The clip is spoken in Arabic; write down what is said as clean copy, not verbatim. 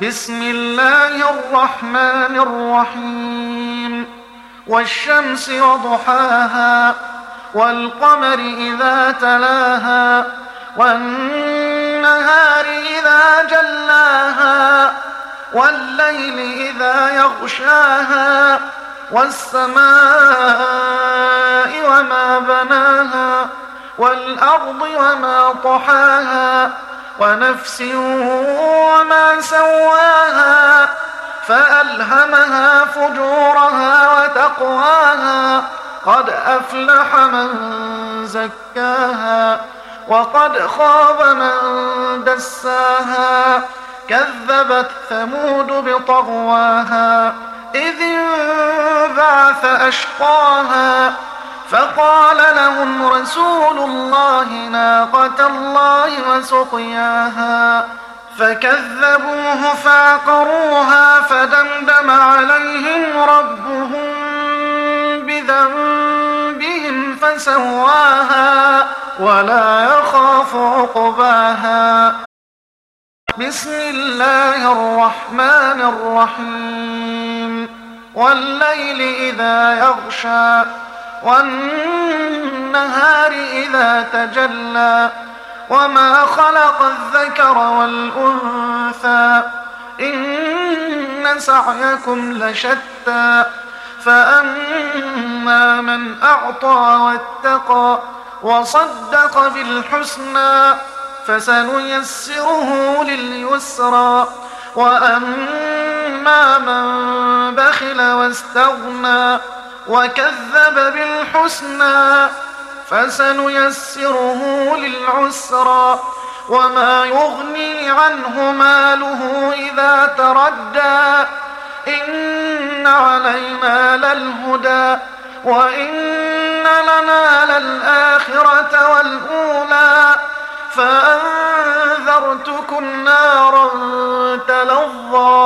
بسم الله الرحمن الرحيم والشمس وضحاها والقمر إذا تلاها والنهار إذا جلاها والليل إذا يغشاها والسماء وما بناها والأرض وما طحاها ونفس وما سواها فألهمها فجورها وتقواها قد أفلح من زكاها وقد خاب من دساها كذبت ثمود بطغواها إذ انبعث أشقاها فقال لهم رسول الله ناقة الله وسقياها فكذبوه فعقروها فدمدم عليهم ربهم بذنبهم فسواها ولا يخاف عقباها بسم الله الرحمن الرحيم والليل إذا يغشى والنهار إذا تجلى وما خلق الذكر والأنثى إن سعيكم لشتى فأما من أعطى واتقى وصدق بالحسنى فسنيسره لليسرى وأما من بخل واستغنى وكذب بالحسنى فسنيسره للعسرى وما يغني عنه ماله إذا تردى إن علينا للهدى وإن لنا للآخرة والأولى فأنذرتكم نارا تلظى